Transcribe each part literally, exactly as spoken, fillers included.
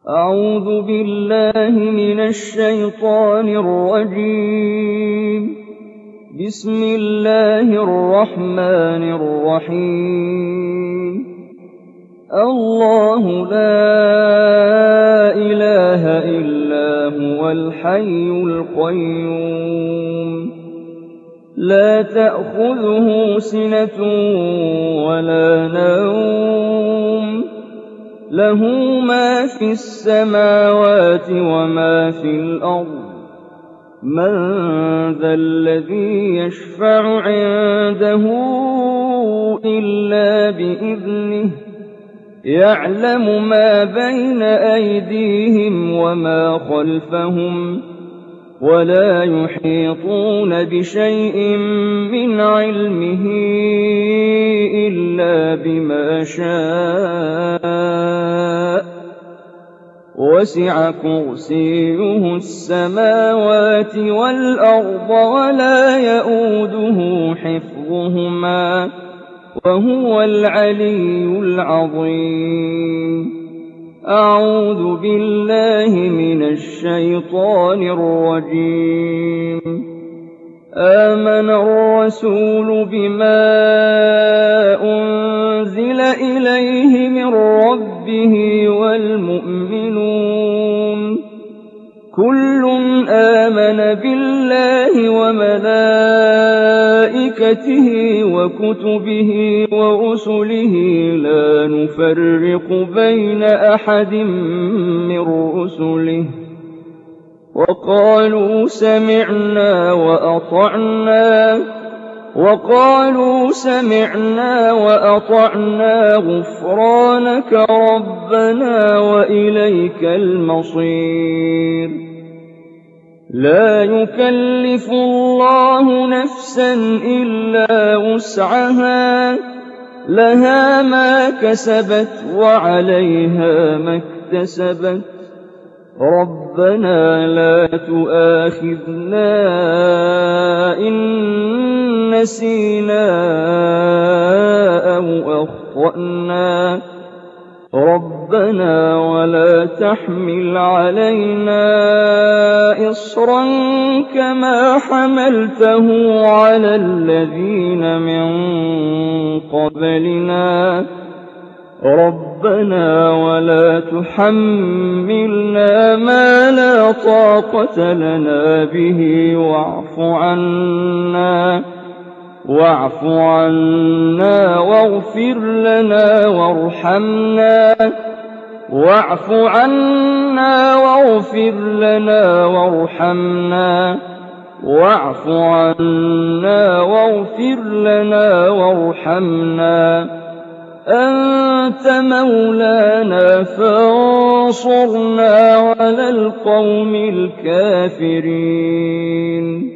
أعوذ بالله من الشيطان الرجيم. بسم الله الرحمن الرحيم. الله لا إله إلا هو الحي القيوم لا تأخذه سنة ولا نوم له ما في السماوات وما في الأرض من ذا الذي يشفع عنده إلا بإذنه يعلم ما بين أيديهم وما خلفهم ولا يحيطون بشيء من علمه إلا بما شاء وسع كرسيه السماوات والأرض ولا يئوده حفظهما وهو العلي العظيم. أعوذ بالله من الشيطان الرجيم. آمن الرسول بما أنزل إليه من ربه والمؤمنون كل آمن بالله وملائكته وكتبه ورسله لا نفرق بين أحد من رسله وقالوا سمعنا وأطعنا وقالوا سمعنا وأطعنا غفرانك ربنا وإليك المصير. لا يكلف الله نفسا إلا وسعها لها ما كسبت وعليها ما اكتسبت ربنا لا تؤاخذنا إن نسينا أو أخطأنا ربنا ولا تحمل علينا إصرا كما حملته على الذين من قبلنا ربنا ولا تحملنا ما لا طاقة لنا به واعف عنا واعف عنا واغفر لنا وارحمنا واعف عنا واغفر لنا وارحمنا واعف عنا واغفر لنا وارحمنا أنت مولانا فانصرنا على القوم الكافرين.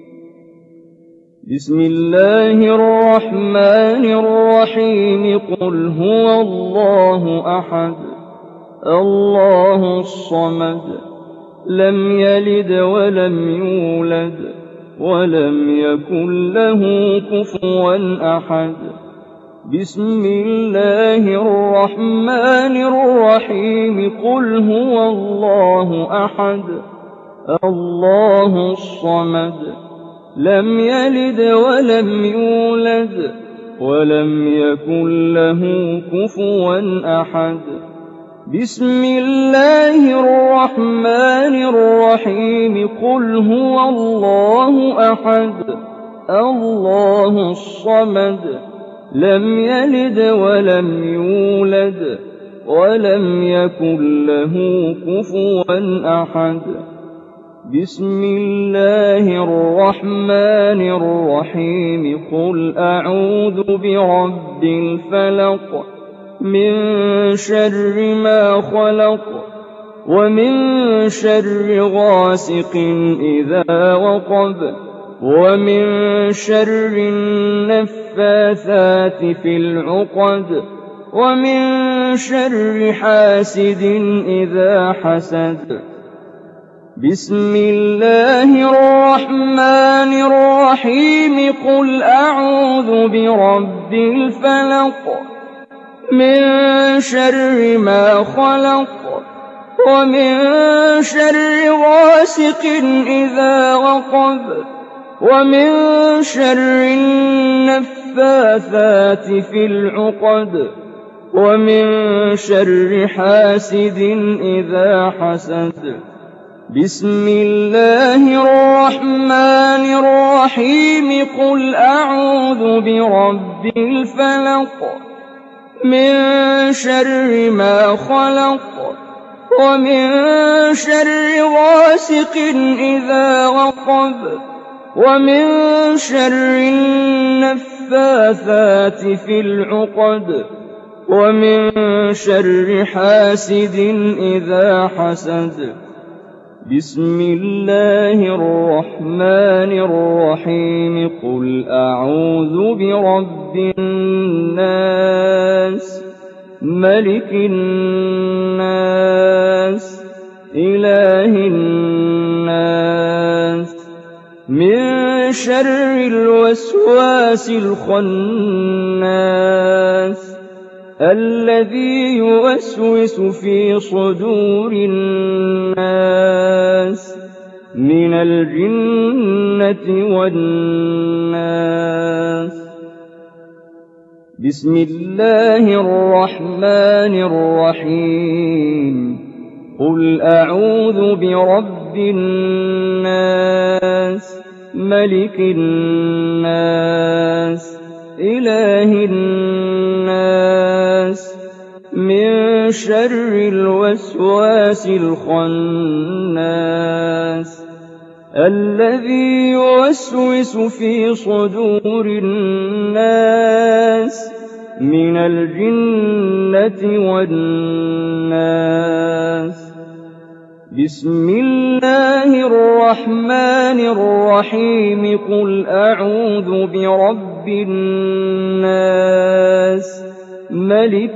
بسم الله الرحمن الرحيم. قل هو الله أحد الله الصمد لم يلد ولم يولد ولم يكن له كفوا أحد. بسم الله الرحمن الرحيم. قل هو الله أحد الله الصمد لم يلد ولم يولد ولم يكن له كفوا أحد. بسم الله الرحمن الرحيم. قل هو الله أحد الله الصمد لم يلد ولم يولد ولم يكن له كفوا أحد. بسم الله الرحمن الرحيم. قل أعوذ برب الفلق من شر ما خلق ومن شر غاسق إذا وقب ومن شر النفاثات في العقد ومن شر حاسد إذا حسد. بسم الله الرحمن الرحيم. قل أعوذ برب الفلق من شر ما خلق ومن شر غاسق إذا وقب ومن شر النفاثات في العقد ومن شر حاسد إذا حسد بسم الله الرحمن الرحيم قل أعوذ برب الفلق من شر ما خلق ومن شر غاسق إذا وقب ومن شر النفاثات في العقد ومن شر حاسد إذا حسد بسم الله الرحمن الرحيم قل أعوذ برب الناس ملك الناس إله الناس من شر الوسواس الخناس الذي يوسوس في صدور الناس من الجنة والناس بسم الله الرحمن الرحيم قل أعوذ برب الناس ملك الناس إله الناس من شر الوسواس الخناس الذي يوسوس في صدور الناس من الجنة والناس بسم الله الرحمن الرحيم قل أعوذ برب الناس ملك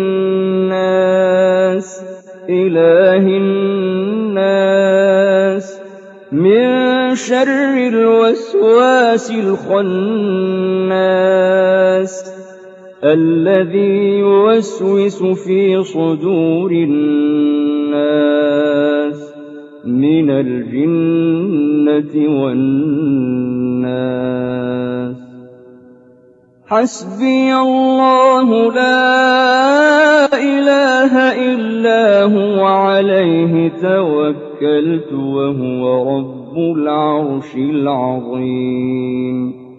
الناس إله الناس من شر الوسواس الخناس الذي يوسوس في صدور الناس من الجنة والناس حسبي الله لا إله إلا هو عليه توكلت وهو رب العرش العظيم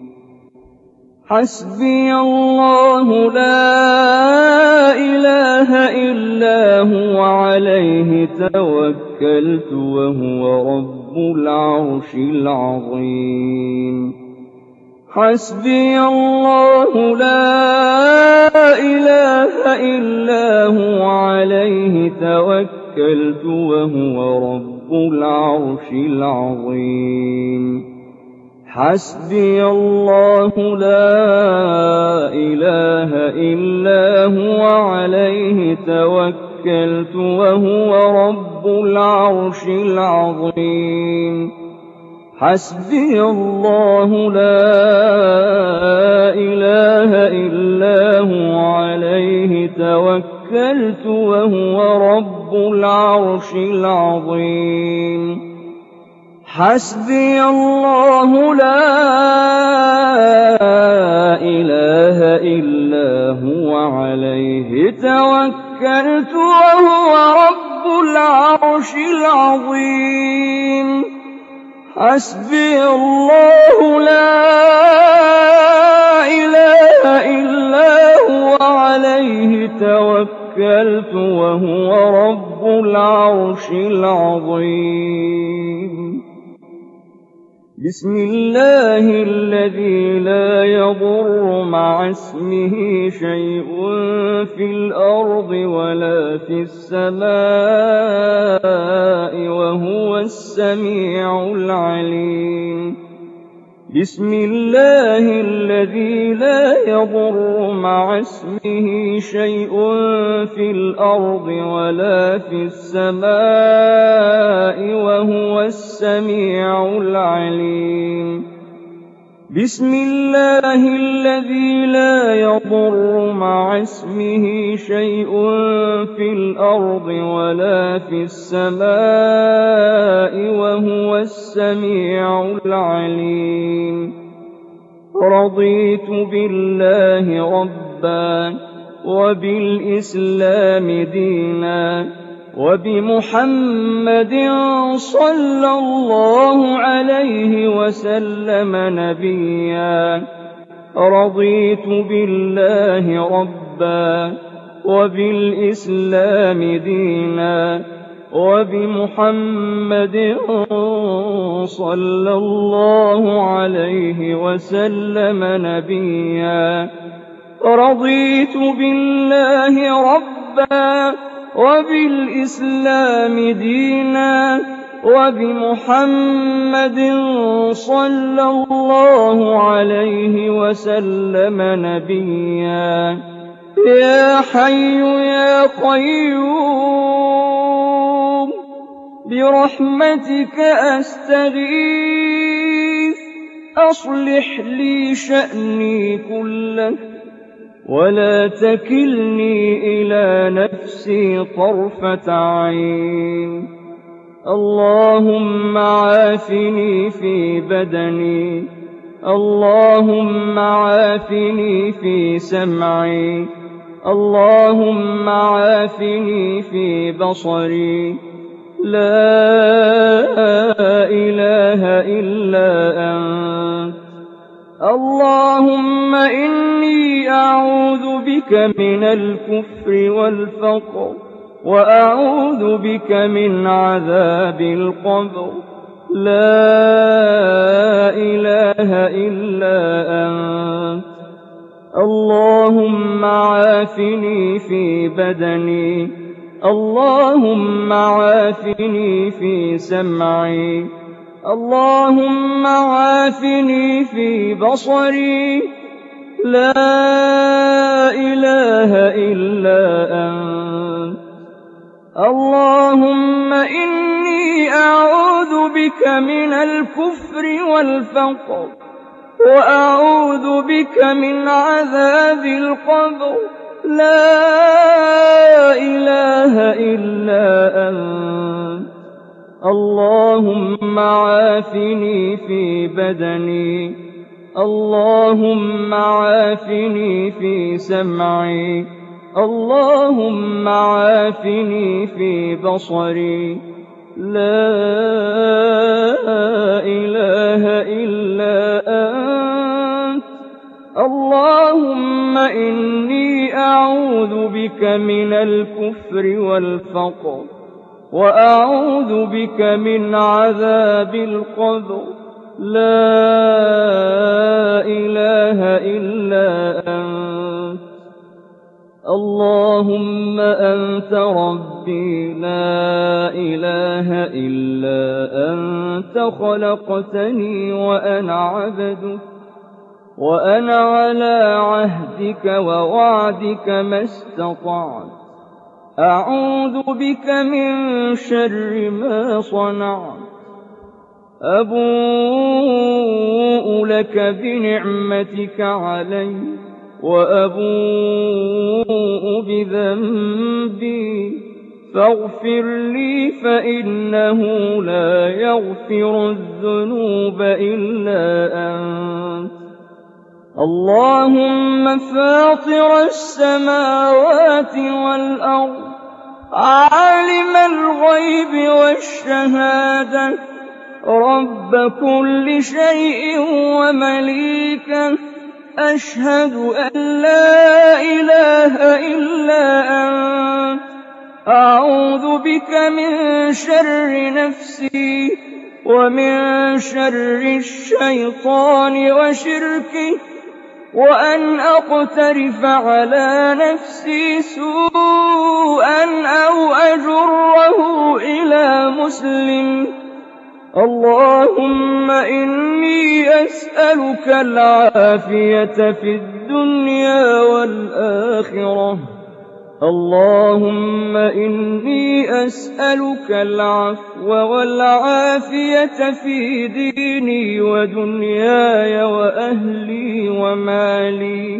حسبي الله لا إله إلا هو عليه توكلت وهو رب العرش العظيم حسبي الله لا إله إلا هو عليه توكلت وهو رب العرش العظيم حسبي الله لا إله إلا هو عليه توكلت وهو رب العرش العظيم حسبي الله لا إله إلا هو عليه توكلت وهو رب العرش العظيم حسبي الله لا إله إلا هو عليه توكلت وهو رب العرش العظيم حسبي الله لا إله إلا هو عليه توكلت وهو رب العرش العظيم بسم الله الذي لا يضر مع اسمه شيء في الأرض ولا في السماء وهو السميع العليم بسم الله الذي لا يضر مع اسمه شيء في الأرض ولا في السماء وهو السميع العليم بسم الله الذي لا يضر مع اسمه شيء في الأرض ولا في السماء وهو السميع العليم. رضيت بالله ربا وبالإسلام دينا وبمحمد صلى الله عليه وسلم نبيا. رضيت بالله ربا وبالإسلام دينا وبمحمد صلى الله عليه وسلم نبيا. رضيت بالله ربا وبالإسلام دينا وبمحمد صلى الله عليه وسلم نبيا. يا حي يا قيوم برحمتك أستغيث أصلح لي شأني كله ولا تكلني إلى نفسي طرفة عين. اللهم عافني في بدني، اللهم عافني في سمعي، اللهم عافني في بصري. لا إله إلا أنت. اللهم إني أعوذ بك من الكفر والفقر وأعوذ بك من عذاب القبر. لا إله إلا أنت. اللهم عافني في بدني، اللهم عافني في سمعي، اللهم عافني في بصري. لا إله إلا أنت. اللهم إني أعوذ بك من الكفر والفقر وأعوذ بك من عذاب القبر. لا إله إلا أنت. اللهم عافني في بدني، اللهم عافني في سمعي، اللهم عافني في بصري. لا إله إلا أنت. اللهم إني أعوذ بك من الكفر والفقر وأعوذ بك من عذاب القبر. لا إله إلا أنت. اللهم أنت ربي لا إله إلا أنت. خلقتني وأنا عبدك وأنا على عهدك ووعدك ما استطعت. أعوذ بك من شر ما صنعت. أبوء لك بنعمتك علي وأبوء بذنبي فاغفر لي فإنه لا يغفر الذنوب إلا أنت. اللهم فاطر السماوات والأرض عالم الغيب والشهادة رب كل شيء ومليكه أشهد أن لا إله إلا أنت. أعوذ بك من شر نفسي ومن شر الشيطان وشركه وأن أقترف على نفسي سوءا أو أجره إلى مسلم. اللهم إني أسألك العافية في الدنيا والآخرة اللهم إني أسألك العفو والعافية في ديني ودنياي وأهلي ومالي.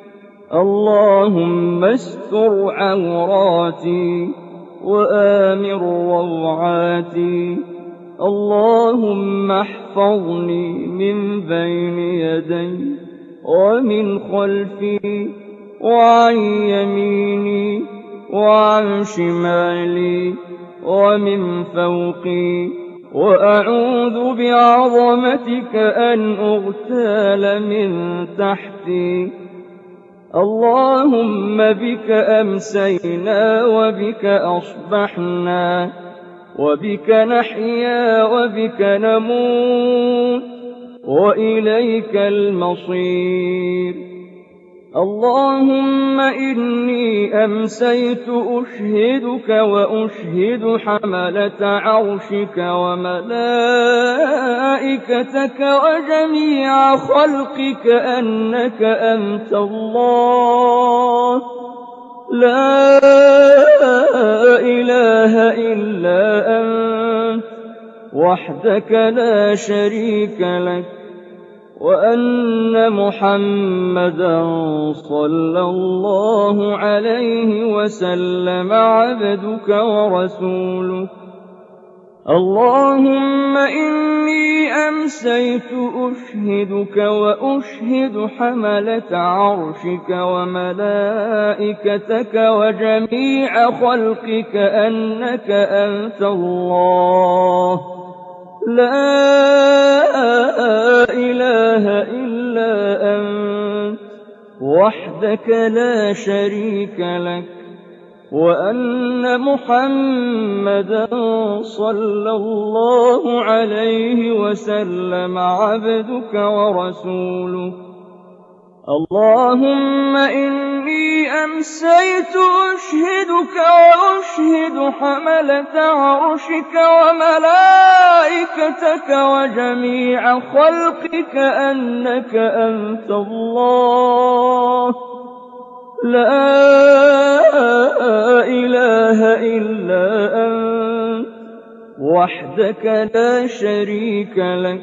اللهم استر عوراتي وآمن روعاتي. اللهم احفظني من بين يدي ومن خلفي وعن يميني وعن شمالي ومن فوقي، وأعوذ بعظمتك أن أغتال من تحتي. اللهم بك أمسينا وبك أصبحنا وبك نحيا وبك نموت وإليك المصير. اللهم إني أمسيت أشهدك وأشهد حملة عرشك وملائكتك وجميع خلقك أنك أنت الله لا إله إلا أنت وحدك لا شريك لك، وأن محمدا صلى الله عليه وسلم عبدك ورسولك. اللهم إني أمسيت أشهدك وأشهد حملة عرشك وملائكتك وجميع خلقك أنك أنت الله لا إله إلا أنت وحدك لا شريك لك، وأن محمدا صلى الله عليه وسلم عبدك ورسولك. اللهم إني أمسيت أشهدك وأشهد حملة عرشك وملائكتك وجميع خلقك أنك أنت الله لا إله إلا أنت وحدك لا شريك لك،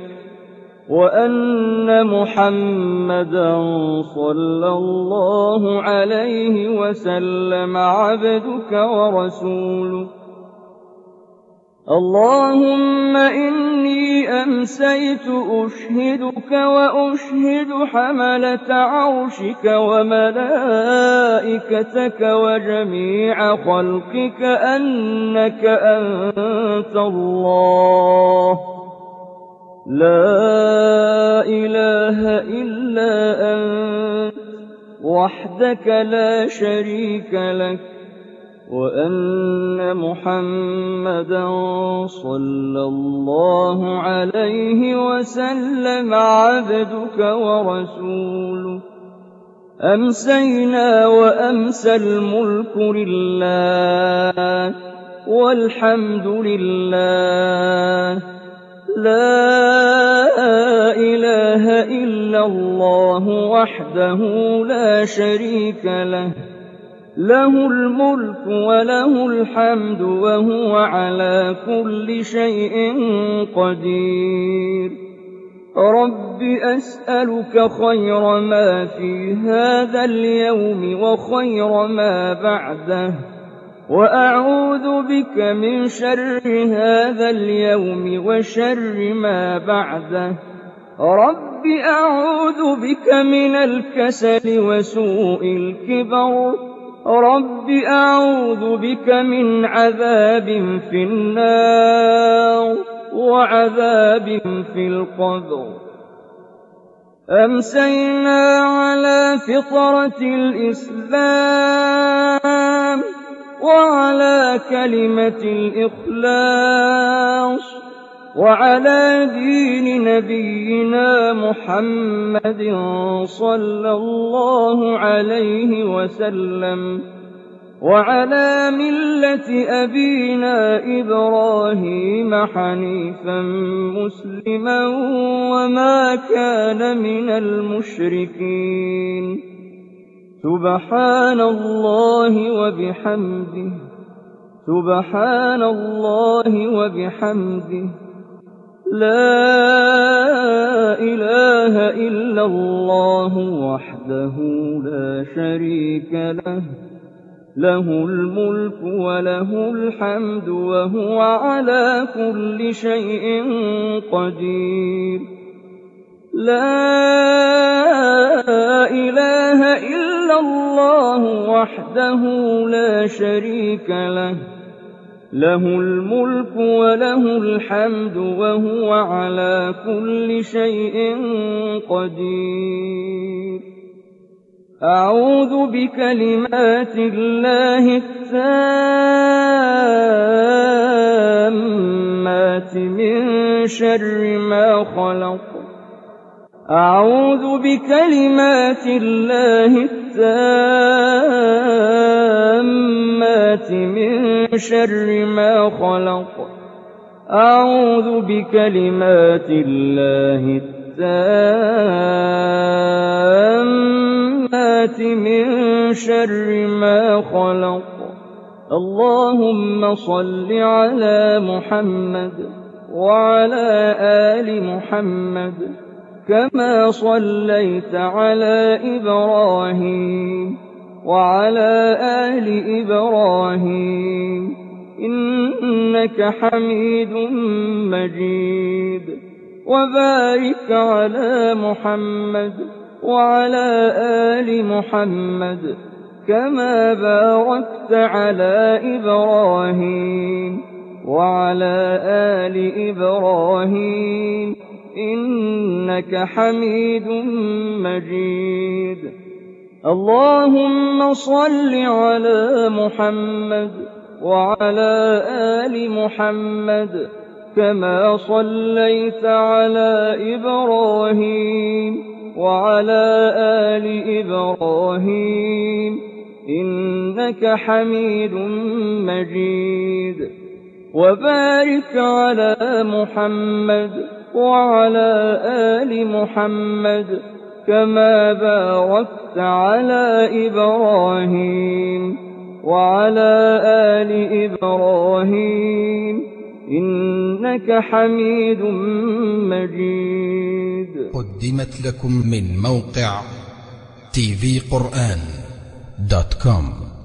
وأن محمدا صلى الله عليه وسلم عبدك ورسولك. اللهم إني أمسيت أشهدك وأشهد حملة عرشك وملائكتك وجميع خلقك أنك أنت الله لا إله إلا أنت وحدك لا شريك لك، وأن محمدا صلى الله عليه وسلم عبدك ورسولك. أمسينا وأمسى الملك لله والحمد لله لا إله إلا الله وحده لا شريك له، له الملك وله الحمد وهو على كل شيء قدير. رب أسألك خير ما في هذا اليوم وخير ما بعده، وأعوذ بك من شر هذا اليوم وشر ما بعده. رب أعوذ بك من الكسل وسوء الكبر. رب أعوذ بك من عذاب في النار وعذاب في القبر. أمسينا على فطرة الإسلام وعلى كلمة الإخلاص وعلى دين نبينا محمد صلى الله عليه وسلم وعلى ملة أبينا إبراهيم حنيفا مسلما وما كان من المشركين. سبحان الله وبحمده سبحان الله وبحمده لا إله إلا الله وحده لا شريك له له الملك وله الحمد وهو على كل شيء قدير لا إله إلا الله وحده لا شريك له له الملك وله الحمد وهو على كل شيء قدير أعوذ بكلمات الله التامات من شر ما خلق أعوذ بكلمات الله التامات من شر ما خلق أعوذ بكلمات الله التامات من شر ما خلق اللهم صل على محمد وعلى آل محمد كما صليت على إبراهيم وعلى آل إبراهيم إنك حميد مجيد وبارك على محمد وعلى آل محمد كما باركت على إبراهيم وعلى آل إبراهيم إنك حميد مجيد اللهم صل على محمد وعلى آل محمد كما صليت على إبراهيم وعلى آل إبراهيم إنك حميد مجيد وبارك على محمد وعلى آل محمد كما باركت على إبراهيم وعلى آل إبراهيم إنك حميد مجيد. قدمت لكم من موقع تي في قرآن دوت كوم.